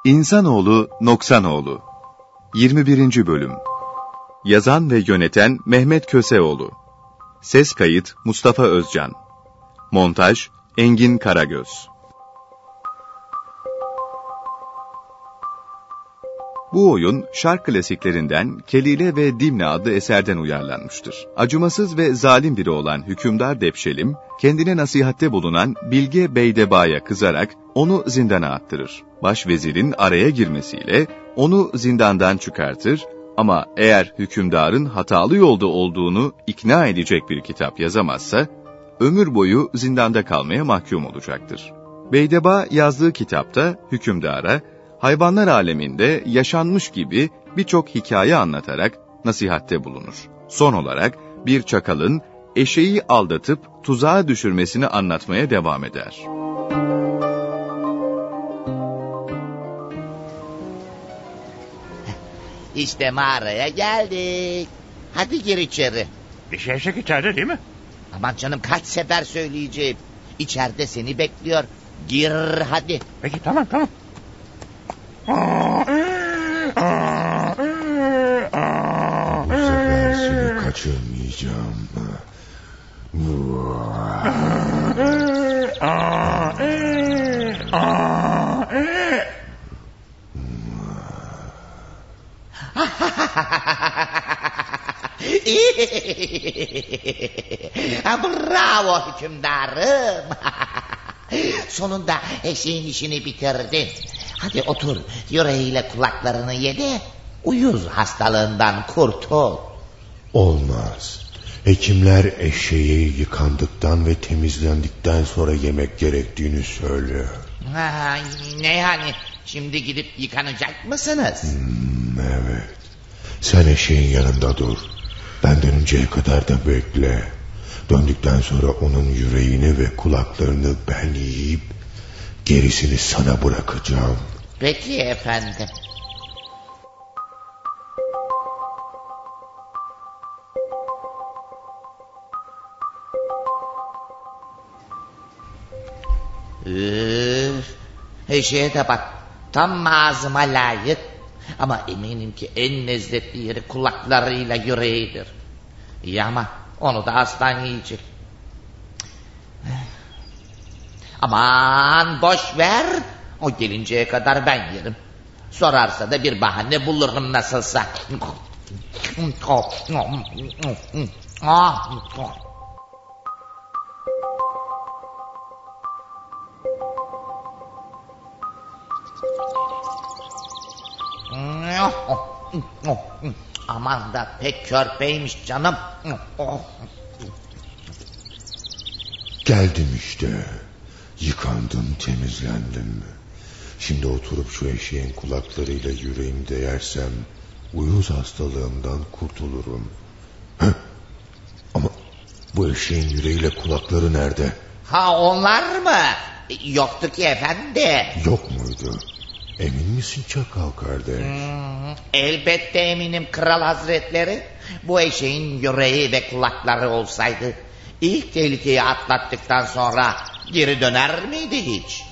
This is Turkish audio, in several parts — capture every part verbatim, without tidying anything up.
İnsanoğlu Noksanoğlu yirmi birinci Bölüm. Yazan ve yöneten Mehmet Köseoğlu. Ses kayıt Mustafa Özcan. Montaj Engin Karagöz. Bu oyun şark klasiklerinden Kelile ve Dimne adlı eserden uyarlanmıştır. Acımasız ve zalim biri olan hükümdar Depşelim, kendine nasihatte bulunan Bilge Beydeba'ya kızarak onu zindana attırır. Başvezirin araya girmesiyle onu zindandan çıkartır ama eğer hükümdarın hatalı yolda olduğunu ikna edecek bir kitap yazamazsa, ömür boyu zindanda kalmaya mahkum olacaktır. Beydeba yazdığı kitapta hükümdara, hayvanlar aleminde yaşanmış gibi birçok hikaye anlatarak nasihatte bulunur. Son olarak bir çakalın eşeği aldatıp tuzağa düşürmesini anlatmaya devam eder. İşte mağaraya geldik. Hadi gir içeri. Bir eşek içeride değil mi? Aman canım, kaç sefer söyleyeceğim. İçeride seni bekliyor. Gir hadi. Peki tamam tamam. Bu sefer seni kaçırmayacağım. Bravo hükümdarım. Sonunda eşeğin işini bitirdin. Hadi otur, yüreğiyle kulaklarını ye de uyuz hastalığından kurtul. Olmaz. Hekimler eşeği yıkandıktan ve temizlendikten sonra yemek gerektiğini söylüyor. Ha, ne yani? Şimdi gidip yıkanacak mısınız? Hmm, evet. Sen eşeğin yanında dur. Ben dönünceye kadar da bekle. Döndükten sonra onun yüreğini ve kulaklarını ben yiyip gerisini sana bırakacağım. Peki efendim. Üf, eşeğe de bak, tam ağzıma layık. Ama eminim ki en lezzetli yeri kulaklarıyla yüreğidir. İyi ama onu da aslan yiyecek. Aman boş ver. O gelinceye kadar ben yerim. Sorarsa da bir bahane bulurum nasılsa. Aman da pek körpeymiş canım. Geldim işte. Yıkandım, temizlendim. Şimdi oturup şu eşeğin kulaklarıyla yüreğimde yersem uyuz hastalığından kurtulurum. Heh. Ama bu eşeğin yüreğiyle kulakları nerede? Ha, onlar mı? Yoktu ki efendi. Yok muydu? Emin misin çakal kardeş? Hmm, elbette eminim kral hazretleri. Bu eşeğin yüreği ve kulakları olsaydı ilk tehlikeyi atlattıktan sonra geri döner miydi hiç?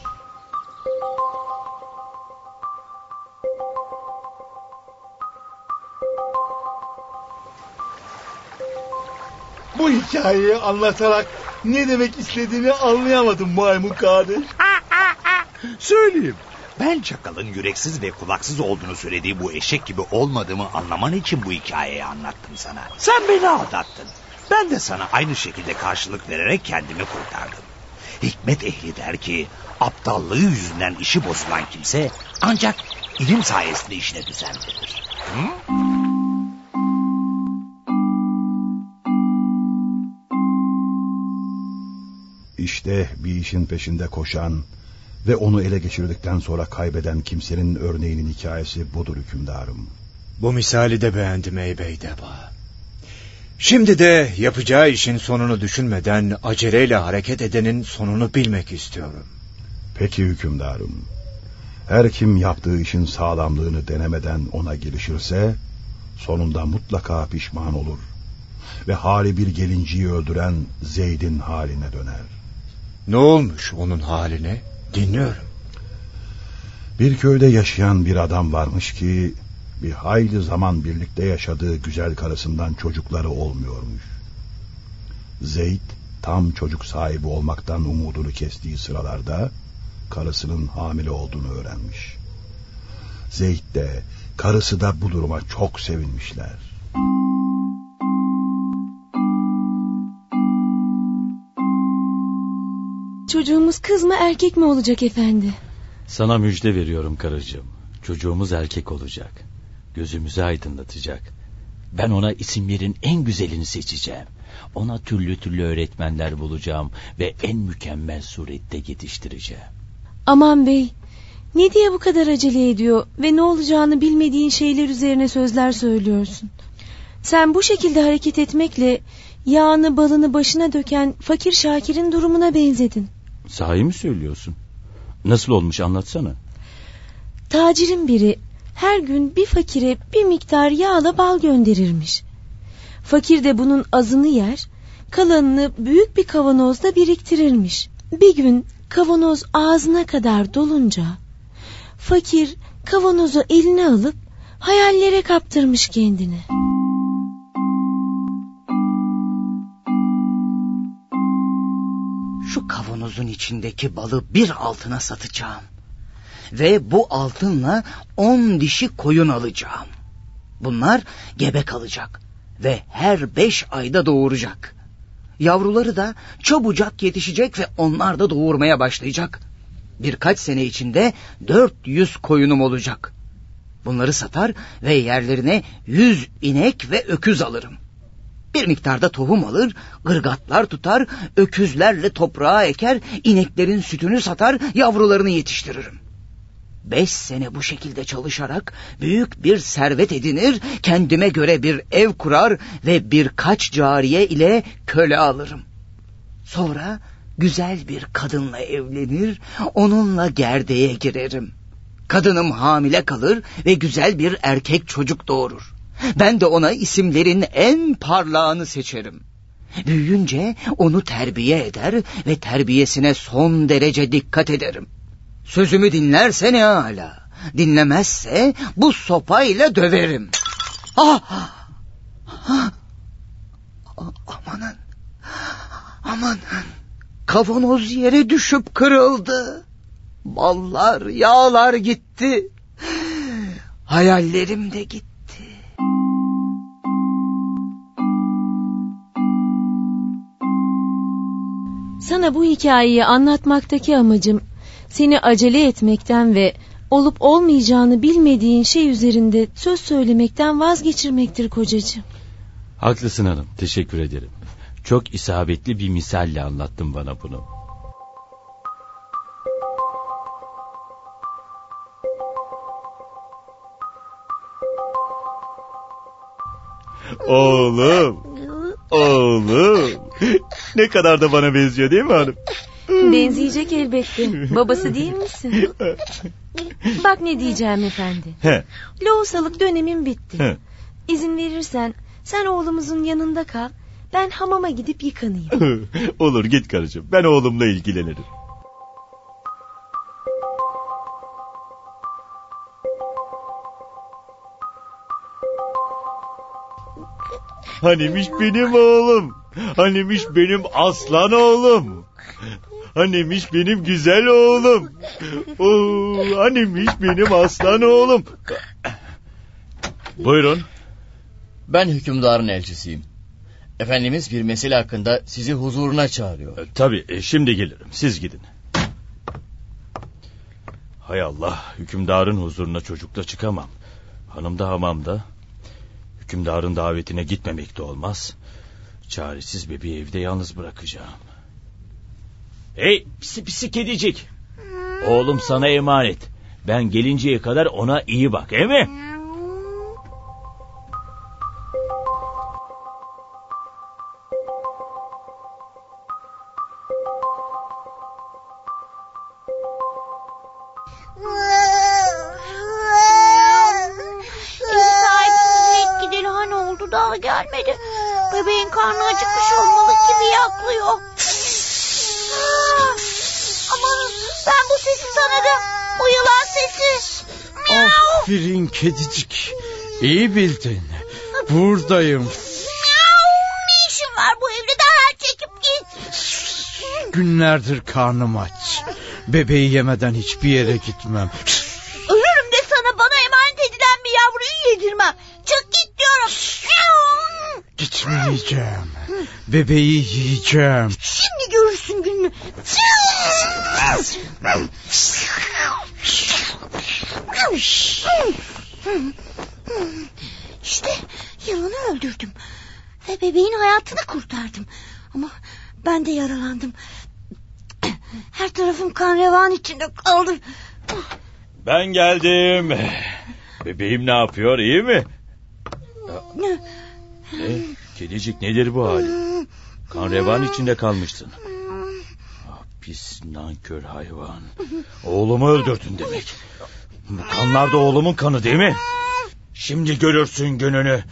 Bu hikayeyi anlatarak ne demek istediğini anlayamadım maymun kardeş. Söyleyeyim. Ben çakalın yüreksiz ve kulaksız olduğunu söylediği bu eşek gibi olmadığımı anlaman için bu hikayeyi anlattım sana. Sen beni aldattın. Ben de sana aynı şekilde karşılık vererek kendimi kurtardım. Hikmet ehli der ki aptallığı yüzünden işi bozulan kimse ancak ilim sayesinde işine düzen verir. Hı? İşte bir işin peşinde koşan ve onu ele geçirdikten sonra kaybeden kimsenin örneğinin hikayesi budur hükümdarım. Bu misali de beğendim ey Beydeba. Şimdi de yapacağı işin sonunu düşünmeden aceleyle hareket edenin sonunu bilmek istiyorum. Peki hükümdarım. Her kim yaptığı işin sağlamlığını denemeden ona girişirse sonunda mutlaka pişman olur ve hali bir gelinciyi öldüren Zeyd'in haline döner. Ne olmuş onun haline? Dinliyorum. Bir köyde yaşayan bir adam varmış ki bir hayli zaman birlikte yaşadığı güzel karısından çocukları olmuyormuş. Zeyd tam çocuk sahibi olmaktan umudunu kestiği sıralarda karısının hamile olduğunu öğrenmiş. Zeyd de karısı da bu duruma çok sevinmişler. Çocuğumuz kız mı erkek mi olacak efendi? Sana müjde veriyorum karıcığım. Çocuğumuz erkek olacak. Gözümüzü aydınlatacak. Ben ona isimlerin en güzelini seçeceğim. Ona türlü türlü öğretmenler bulacağım ve en mükemmel surette yetiştireceğim. Aman bey, ne diye bu kadar acele ediyor ve ne olacağını bilmediğin şeyler üzerine sözler söylüyorsun. Sen bu şekilde hareket etmekle yağını balını başına döken fakir Şakir'in durumuna benzedin. Sahi mi söylüyorsun? Nasıl olmuş anlatsana. Tacirin biri her gün bir fakire bir miktar yağla bal gönderirmiş. Fakir de bunun azını yer, kalanını büyük bir kavanozda biriktirirmiş. Bir gün kavanoz ağzına kadar dolunca fakir kavanozu eline alıp hayallere kaptırmış kendini. Şu kavanozun içindeki balı bir altına satacağım. Ve bu altınla on dişi koyun alacağım. Bunlar gebe kalacak ve her beş ayda doğuracak. Yavruları da çabucak yetişecek ve onlar da doğurmaya başlayacak. Birkaç sene içinde dört yüz koyunum olacak. Bunları satar ve yerlerine yüz inek ve öküz alırım. Bir miktarda tohum alır, ırgatlar tutar, öküzlerle toprağa eker, ineklerin sütünü satar, yavrularını yetiştiririm. Beş sene bu şekilde çalışarak büyük bir servet edinir, kendime göre bir ev kurar ve birkaç cariye ile köle alırım. Sonra güzel bir kadınla evlenir, onunla gerdeğe girerim. Kadınım hamile kalır ve güzel bir erkek çocuk doğurur. Ben de ona isimlerin en parlağını seçerim. Büyüyünce onu terbiye eder ve terbiyesine son derece dikkat ederim. Sözümü dinlerse ne âlâ, dinlemezse bu sopayla döverim. Ah! Ah! Amanın, amanın, kavanoz yere düşüp kırıldı. Ballar, yağlar gitti. Hayallerim de gitti. Sana bu hikayeyi anlatmaktaki amacım seni acele etmekten ve olup olmayacağını bilmediğin şey üzerinde söz söylemekten vazgeçirmektir kocacığım. Haklısın hanım, teşekkür ederim. Çok isabetli bir misalle anlattın bana bunu. Oğlum, oğlum. Ne kadar da bana benziyor değil mi hanım? Benzeyecek elbette. Babası değil misin? Bak ne diyeceğim efendi. He. Lohusalık dönemin bitti. He. İzin verirsen sen oğlumuzun yanında kal. Ben hamama gidip yıkanayım. Olur, git karıcığım. Ben oğlumla ilgilenirim. Hanimiş benim oğlum. Hanimiş benim aslan oğlum. Hanimiş benim güzel oğlum. Oo, hanimiş benim aslan oğlum. Buyurun. Ben hükümdarın elçisiyim. Efendimiz bir mesele hakkında sizi huzuruna çağırıyor. E, tabii e, şimdi gelirim, siz gidin. Hay Allah, hükümdarın huzuruna çocukla çıkamam. Hanım da hamamda. Hükümdarın davetine gitmemek de olmaz. Çaresiz bebeği evde yalnız bırakacağım. Hey pisi pisi kedicik. Oğlum sana emanet. Ben gelinceye kadar ona iyi bak, değil mi? Daha gelmedi. Bebeğin karnı acıkmış olmalı, gibi yaklıyor. Aman, ben bu sesi tanıdım. O yılan sesi. Aferin kedicik. İyi bildin. Buradayım. Ne işin var bu evde, derhal çekip git. Günlerdir karnım aç. Bebeği yemeden hiçbir yere gitmem. Ölürüm de sana bana emanet edilen bir yavruyu yedirmem. Çık git diyorum. Gitmeyeceğim. Bebeği yiyeceğim. Şimdi görürsün gününü. İşte yılanı öldürdüm. Ve bebeğin hayatını kurtardım. Ama ben de yaralandım. Her tarafım kan revan içinde kaldı. Ben geldim. Bebeğim ne yapıyor, iyi mi? Ne? Kedicik, nedir bu hali? Kan revan içinde kalmışsın. Ah, pis nankör hayvan. Oğlumu öldürdün demek. Bu kanlar da oğlumun kanı değil mi? Şimdi görürsün gününü.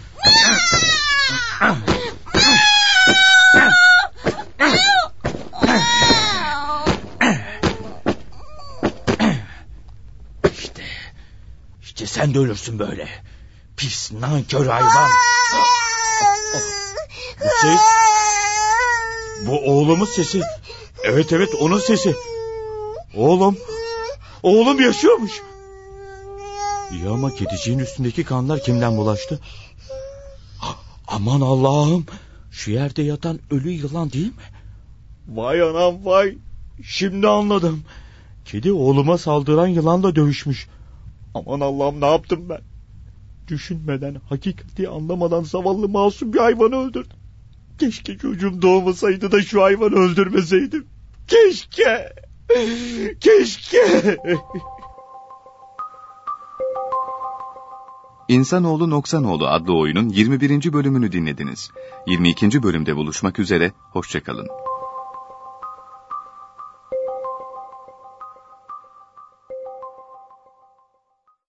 İşte, işte sen de ölürsün böyle. Pis nankör hayvan. Bu ses, bu oğlumun sesi. Evet evet, onun sesi. Oğlum, oğlum yaşıyormuş. İyi ama kediciğin üstündeki kanlar kimden bulaştı? Aman Allah'ım, şu yerde yatan ölü yılan değil mi? Vay anam vay, şimdi anladım. Kedi oğluma saldıran yılanla dövüşmüş. Aman Allah'ım, ne yaptım ben? Düşünmeden, hakikati anlamadan zavallı masum bir hayvanı öldürdüm. Keşke çocuğum doğmasaydı da şu hayvanı öldürmeseydim. Keşke, keşke. İnsanoğlu Noksanoğlu adlı oyunun yirmi birinci bölümünü dinlediniz. yirmi ikinci bölümde buluşmak üzere, hoşça kalın.